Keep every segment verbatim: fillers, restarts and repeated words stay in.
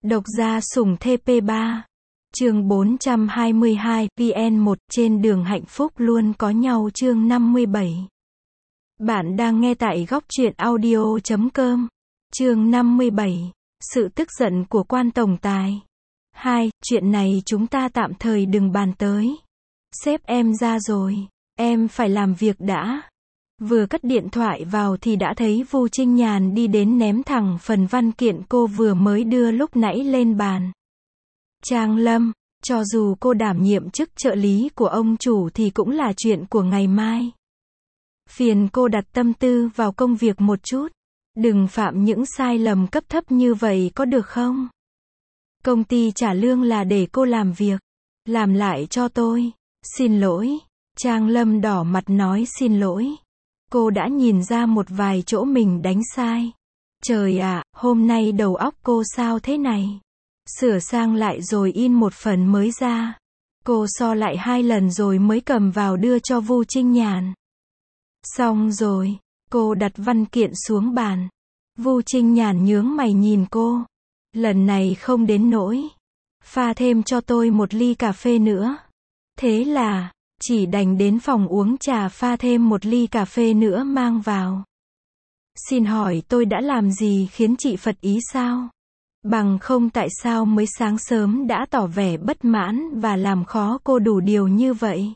Độc gia sủng thê pê ba. Chương bốn trăm hai mươi hai, vn một, trên đường hạnh phúc luôn có nhau chương năm mươi bảy. Bạn đang nghe tại góc truyện audio chấm com. Chương năm mươi bảy. Sự tức giận của quan tổng tài. Hai, chuyện này chúng ta tạm thời đừng bàn tới. Sếp em ra rồi. Em phải làm việc đã. Vừa cất điện thoại vào thì đã thấy Vu Trinh Nhàn đi đến ném thẳng phần văn kiện cô vừa mới đưa lúc nãy lên bàn. Trang Lâm, cho dù cô đảm nhiệm chức trợ lý của ông chủ thì cũng là chuyện của ngày mai. Phiền cô đặt tâm tư vào công việc một chút. Đừng phạm những sai lầm cấp thấp như vậy có được không? Công ty trả lương là để cô làm việc. Làm lại cho tôi. Xin lỗi. Trang Lâm đỏ mặt nói xin lỗi. Cô đã nhìn ra một vài chỗ mình đánh sai. Trời ạ, hôm nay đầu óc cô sao thế này? Sửa sang lại rồi in một phần mới ra. Cô so lại hai lần rồi mới cầm vào đưa cho Vu Trinh Nhàn. Xong rồi, cô đặt văn kiện xuống bàn. Vu Trinh Nhàn nhướng mày nhìn cô. Lần này không đến nỗi. Pha thêm cho tôi một ly cà phê nữa. Thế là, chỉ đành đến phòng uống trà pha thêm một ly cà phê nữa mang vào. Xin hỏi tôi đã làm gì khiến chị phật ý sao? Bằng không tại sao mới sáng sớm đã tỏ vẻ bất mãn và làm khó cô đủ điều như vậy?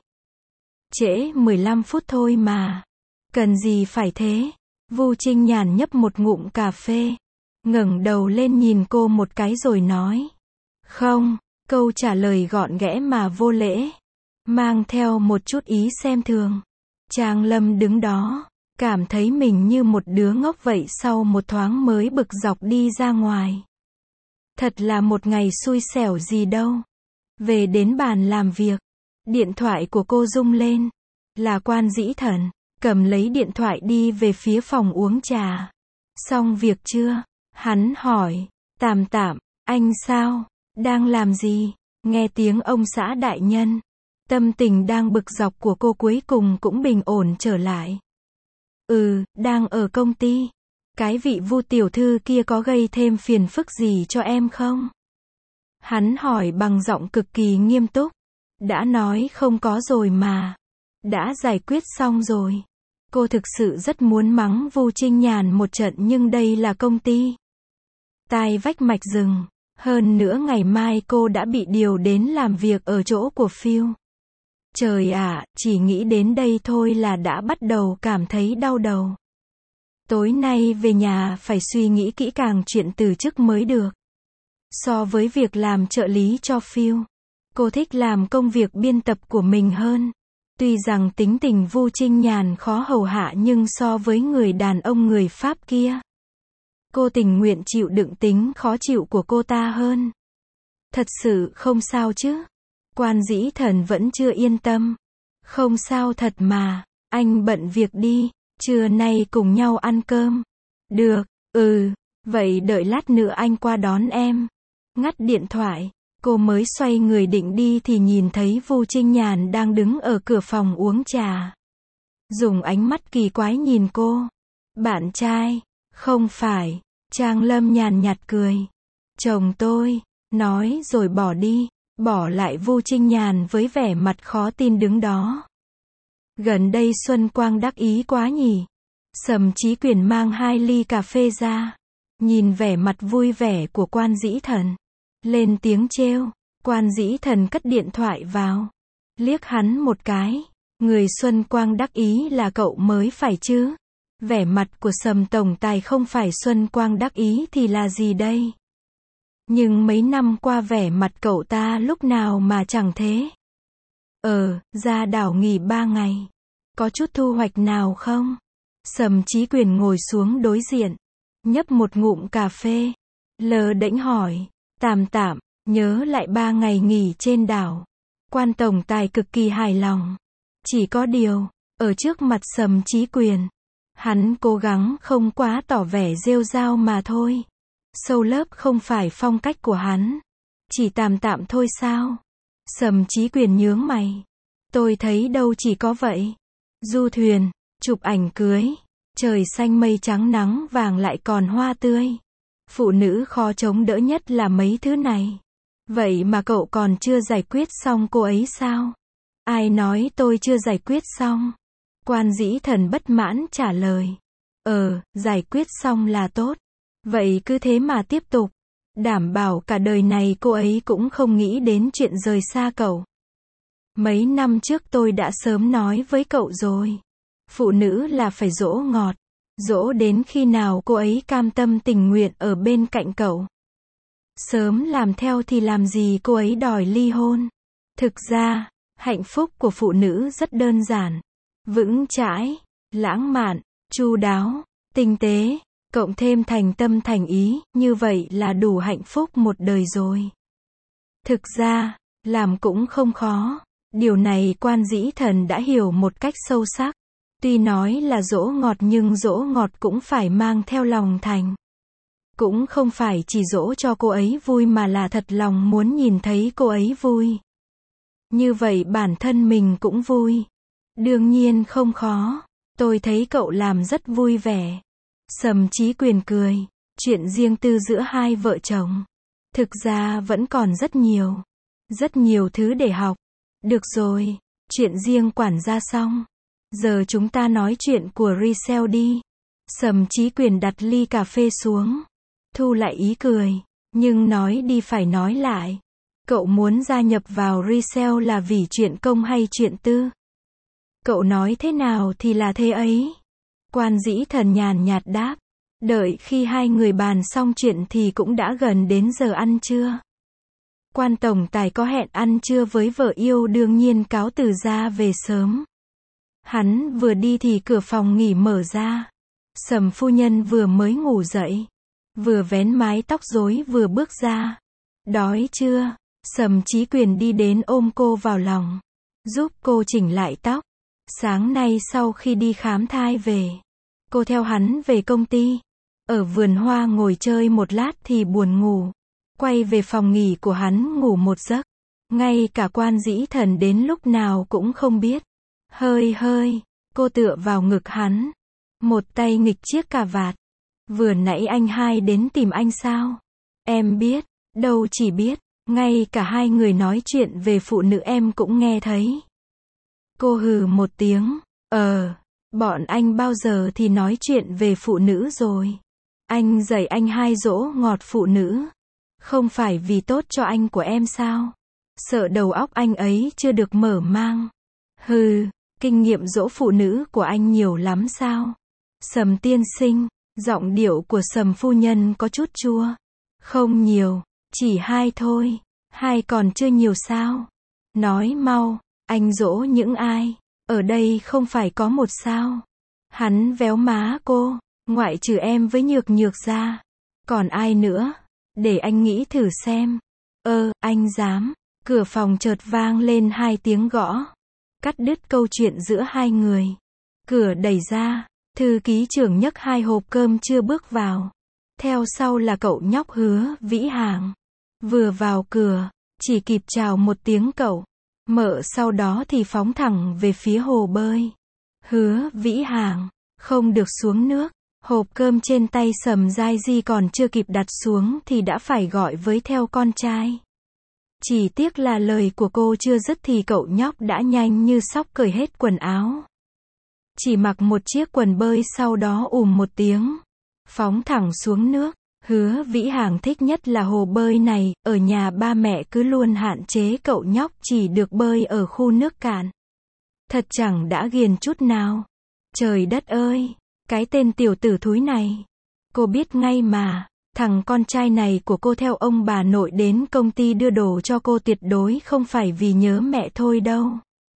Trễ mười lăm phút thôi mà. Cần gì phải thế? Vu Trinh Nhàn nhấp một ngụm cà phê. Ngẩng đầu lên nhìn cô một cái rồi nói. Không, câu trả lời gọn ghẽ mà vô lễ. Mang theo một chút ý xem thường. Trang Lâm đứng đó, cảm thấy mình như một đứa ngốc vậy sau một thoáng mới bực dọc đi ra ngoài. Thật là một ngày xui xẻo gì đâu. Về đến bàn làm việc, điện thoại của cô rung lên. Là Quan Dĩ Thần, cầm lấy điện thoại đi về phía phòng uống trà. Xong việc chưa? Hắn hỏi. Tạm tạm, anh sao? Đang làm gì? Nghe tiếng ông xã đại nhân. Tâm tình đang bực dọc của cô cuối cùng cũng bình ổn trở lại. Ừ, đang ở công ty. Cái vị Vu tiểu thư kia có gây thêm phiền phức gì cho em không? Hắn hỏi bằng giọng cực kỳ nghiêm túc. Đã nói không có rồi mà. Đã giải quyết xong rồi. Cô thực sự rất muốn mắng Vu Trinh Nhàn một trận nhưng đây là công ty. Tai vách mạch rừng. Hơn nữa ngày mai cô đã bị điều đến làm việc ở chỗ của Phil. Trời ạ, chỉ nghĩ đến đây thôi là đã bắt đầu cảm thấy đau đầu. Tối nay về nhà phải suy nghĩ kỹ càng chuyện từ chức mới được. So với việc làm trợ lý cho Phil, cô thích làm công việc biên tập của mình hơn. Tuy rằng tính tình Vu Trinh Nhàn khó hầu hạ nhưng so với người đàn ông người Pháp kia, cô tình nguyện chịu đựng tính khó chịu của cô ta hơn. Thật sự không sao chứ? Quan Dĩ Thần vẫn chưa yên tâm. Không sao thật mà, anh bận việc đi, trưa nay cùng nhau ăn cơm. Được, ừ, vậy đợi lát nữa anh qua đón em. Ngắt điện thoại, cô mới xoay người định đi thì nhìn thấy Vu Trinh Nhàn đang đứng ở cửa phòng uống trà. Dùng ánh mắt kỳ quái nhìn cô. Bạn trai, không phải, Trang Lâm nhàn nhạt cười. Chồng tôi, nói rồi bỏ đi. Bỏ lại Vu Trinh Nhàn với vẻ mặt khó tin đứng đó. Gần đây Xuân Quang đắc ý quá nhỉ. Sầm Chí Quyền mang hai ly cà phê ra. Nhìn vẻ mặt vui vẻ của Quan Dĩ Thần. Lên tiếng trêu. Quan Dĩ Thần cất điện thoại vào. Liếc hắn một cái. Người Xuân Quang đắc ý là cậu mới phải chứ. Vẻ mặt của Sầm tổng tài không phải Xuân Quang đắc ý thì là gì đây? Nhưng mấy năm qua vẻ mặt cậu ta lúc nào mà chẳng thế. Ờ, ra đảo nghỉ ba ngày. Có chút thu hoạch nào không? Sầm Chí Quyền ngồi xuống đối diện. Nhấp một ngụm cà phê. Lờ đễnh hỏi. Tạm tạm, nhớ lại ba ngày nghỉ trên đảo. Quan tổng tài cực kỳ hài lòng. Chỉ có điều, ở trước mặt Sầm Chí Quyền, hắn cố gắng không quá tỏ vẻ rêu rao mà thôi. Sâu lớp không phải phong cách của hắn. Chỉ tạm tạm thôi sao? Sầm Chí Quyền nhướng mày. Tôi thấy đâu chỉ có vậy. Du thuyền, chụp ảnh cưới, trời xanh mây trắng nắng vàng lại còn hoa tươi. Phụ nữ khó chống đỡ nhất là mấy thứ này. Vậy mà cậu còn chưa giải quyết xong cô ấy sao? Ai nói tôi chưa giải quyết xong? Quan Dĩ Thần bất mãn trả lời. Ờ, giải quyết xong là tốt. Vậy cứ thế mà tiếp tục. Đảm bảo cả đời này cô ấy cũng không nghĩ đến chuyện rời xa cậu. Mấy năm trước tôi đã sớm nói với cậu rồi. Phụ nữ là phải dỗ ngọt. Dỗ đến khi nào cô ấy cam tâm tình nguyện ở bên cạnh cậu. Sớm làm theo thì làm gì cô ấy đòi ly hôn. Thực ra, hạnh phúc của phụ nữ rất đơn giản. Vững chãi, lãng mạn, chu đáo, tinh tế, cộng thêm thành tâm thành ý, như vậy là đủ hạnh phúc một đời rồi. Thực ra, làm cũng không khó. Điều này Quan Dĩ Thần đã hiểu một cách sâu sắc. Tuy nói là dỗ ngọt nhưng dỗ ngọt cũng phải mang theo lòng thành. Cũng không phải chỉ dỗ cho cô ấy vui mà là thật lòng muốn nhìn thấy cô ấy vui. Như vậy bản thân mình cũng vui. Đương nhiên không khó. Tôi thấy cậu làm rất vui vẻ. Sầm Chí Quyền cười. Chuyện riêng tư giữa hai vợ chồng. Thực ra vẫn còn rất nhiều. Rất nhiều thứ để học. Được rồi. Chuyện riêng quản gia xong. Giờ chúng ta nói chuyện của resale đi. Sầm Chí Quyền đặt ly cà phê xuống. Thu lại ý cười. Nhưng nói đi phải nói lại. Cậu muốn gia nhập vào resale là vì chuyện công hay chuyện tư? Cậu nói thế nào thì là thế ấy. Quan Dĩ Thần nhàn nhạt đáp. Đợi khi hai người bàn xong chuyện thì cũng đã gần đến giờ ăn trưa. Quan tổng tài có hẹn ăn trưa với vợ yêu đương nhiên cáo từ ra về sớm. Hắn vừa đi thì cửa phòng nghỉ mở ra. Sầm phu nhân vừa mới ngủ dậy. Vừa vén mái tóc rối vừa bước ra. Đói chưa? Sầm Chí Quyền đi đến ôm cô vào lòng. Giúp cô chỉnh lại tóc. Sáng nay sau khi đi khám thai về. Cô theo hắn về công ty. Ở vườn hoa ngồi chơi một lát thì buồn ngủ. Quay về phòng nghỉ của hắn ngủ một giấc. Ngay cả Quan Dĩ Thần đến lúc nào cũng không biết. Hơi hơi, cô tựa vào ngực hắn. Một tay nghịch chiếc cà vạt. Vừa nãy anh hai đến tìm anh sao? Em biết, đâu chỉ biết, ngay cả hai người nói chuyện về phụ nữ em cũng nghe thấy. Cô hừ một tiếng, ờ, bọn anh bao giờ thì nói chuyện về phụ nữ rồi. Anh dạy anh hai dỗ ngọt phụ nữ. Không phải vì tốt cho anh của em sao? Sợ đầu óc anh ấy chưa được mở mang. Hừ, kinh nghiệm dỗ phụ nữ của anh nhiều lắm sao? Sầm tiên sinh, giọng điệu của Sầm phu nhân có chút chua. Không nhiều, chỉ hai thôi. Hai còn chưa nhiều sao? Nói mau, anh dỗ những ai? Ở đây không phải có một sao? Hắn véo má cô, ngoại trừ em với Nhược Nhược ra. Còn ai nữa? Để anh nghĩ thử xem. Ơ, anh dám. Cửa phòng chợt vang lên hai tiếng gõ. Cắt đứt câu chuyện giữa hai người. Cửa đẩy ra. Thư ký trưởng nhấc hai hộp cơm chưa bước vào. Theo sau là cậu nhóc Hứa Vĩ Hàng. Vừa vào cửa, chỉ kịp chào một tiếng cậu. Mợ sau đó thì phóng thẳng về phía hồ bơi. Hứa Vĩ Hàng, không được xuống nước. Hộp cơm trên tay Sầm Giai Di còn chưa kịp đặt xuống thì đã phải gọi với theo con trai. Chỉ tiếc là lời của cô chưa dứt thì cậu nhóc đã nhanh như sóc cởi hết quần áo. Chỉ mặc một chiếc quần bơi sau đó ùm một tiếng. Phóng thẳng xuống nước. Hứa Vĩ Hàng thích nhất là hồ bơi này, ở nhà ba mẹ cứ luôn hạn chế cậu nhóc chỉ được bơi ở khu nước cạn. Thật chẳng đã ghiền chút nào. Trời đất ơi, cái tên tiểu tử thúi này. Cô biết ngay mà, thằng con trai này của cô theo ông bà nội đến công ty đưa đồ cho cô tuyệt đối không phải vì nhớ mẹ thôi đâu.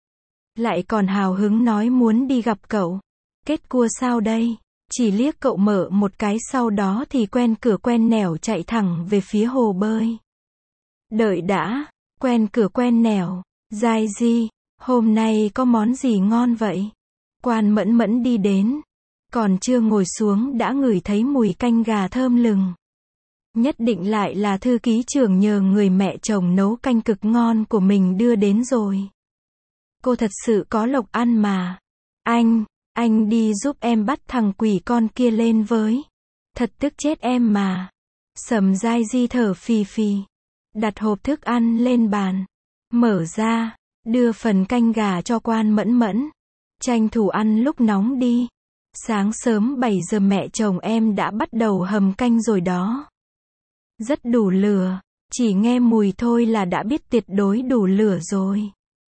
Lại còn hào hứng nói muốn đi gặp cậu. Kết cua sao đây? Chỉ liếc cậu mở một cái sau đó thì quen cửa quen nẻo chạy thẳng về phía hồ bơi. Đợi đã, quen cửa quen nẻo, Giai Di, hôm nay có món gì ngon vậy? Quan Mẫn Mẫn đi đến, còn chưa ngồi xuống đã ngửi thấy mùi canh gà thơm lừng. Nhất định lại là thư ký trưởng nhờ người mẹ chồng nấu canh cực ngon của mình đưa đến rồi. Cô thật sự có lộc ăn mà. Anh, anh đi giúp em bắt thằng quỷ con kia lên với. Thật tức chết em mà. Sầm Giai Di thở phì phì, đặt hộp thức ăn lên bàn, mở ra, đưa phần canh gà cho Quan Mẫn Mẫn, tranh thủ ăn lúc nóng đi. Sáng sớm bảy giờ mẹ chồng em đã bắt đầu hầm canh rồi đó. Rất đủ lửa, chỉ nghe mùi thôi là đã biết tuyệt đối đủ lửa rồi.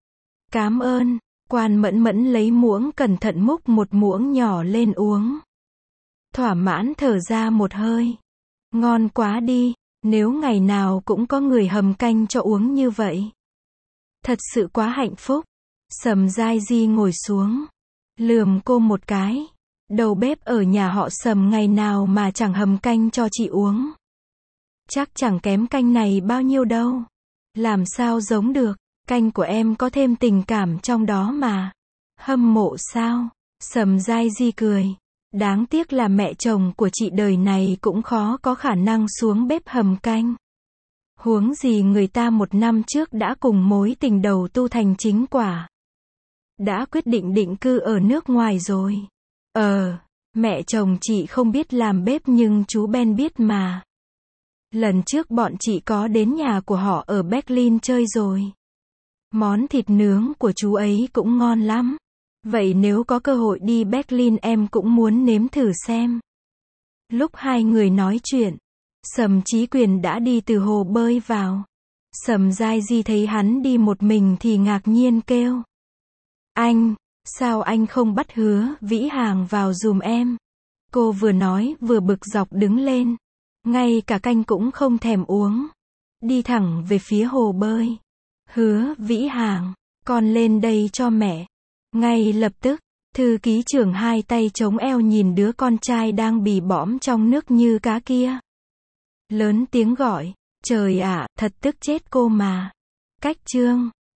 Cám ơn. Quan Mẫn Mẫn lấy muỗng cẩn thận múc một muỗng nhỏ lên uống. Thỏa mãn thở ra một hơi. Ngon quá đi, nếu ngày nào cũng có người hầm canh cho uống như vậy. Thật sự quá hạnh phúc. Sầm Giai Di ngồi xuống, lườm cô một cái. Đầu bếp ở nhà họ Sầm ngày nào mà chẳng hầm canh cho chị uống. Chắc chẳng kém canh này bao nhiêu đâu. Làm sao giống được, canh của em có thêm tình cảm trong đó mà. Hâm mộ sao? Sầm Giai Di cười. Đáng tiếc là mẹ chồng của chị đời này cũng khó có khả năng xuống bếp hầm canh. Huống gì người ta một năm trước đã cùng mối tình đầu tu thành chính quả. Đã quyết định định cư ở nước ngoài rồi. Ờ, mẹ chồng chị không biết làm bếp nhưng chú Ben biết mà. Lần trước bọn chị có đến nhà của họ ở Berlin chơi rồi. Món thịt nướng của chú ấy cũng ngon lắm. Vậy nếu có cơ hội đi Berlin em cũng muốn nếm thử xem. Lúc hai người nói chuyện, Sầm Chí Quyền đã đi từ hồ bơi vào. Sầm Giai Di thấy hắn đi một mình thì ngạc nhiên kêu. Anh, sao anh không bắt Hứa Vĩ Hàng vào giùm em? Cô vừa nói vừa bực dọc đứng lên. Ngay cả canh cũng không thèm uống. Đi thẳng về phía hồ bơi. Hứa Vĩ Hàng, con lên đây cho mẹ. Ngay lập tức, thư ký trưởng hai tay chống eo nhìn đứa con trai đang bì bõm trong nước như cá kia. Lớn tiếng gọi, trời ạ, thật tức chết cô mà. Cách chương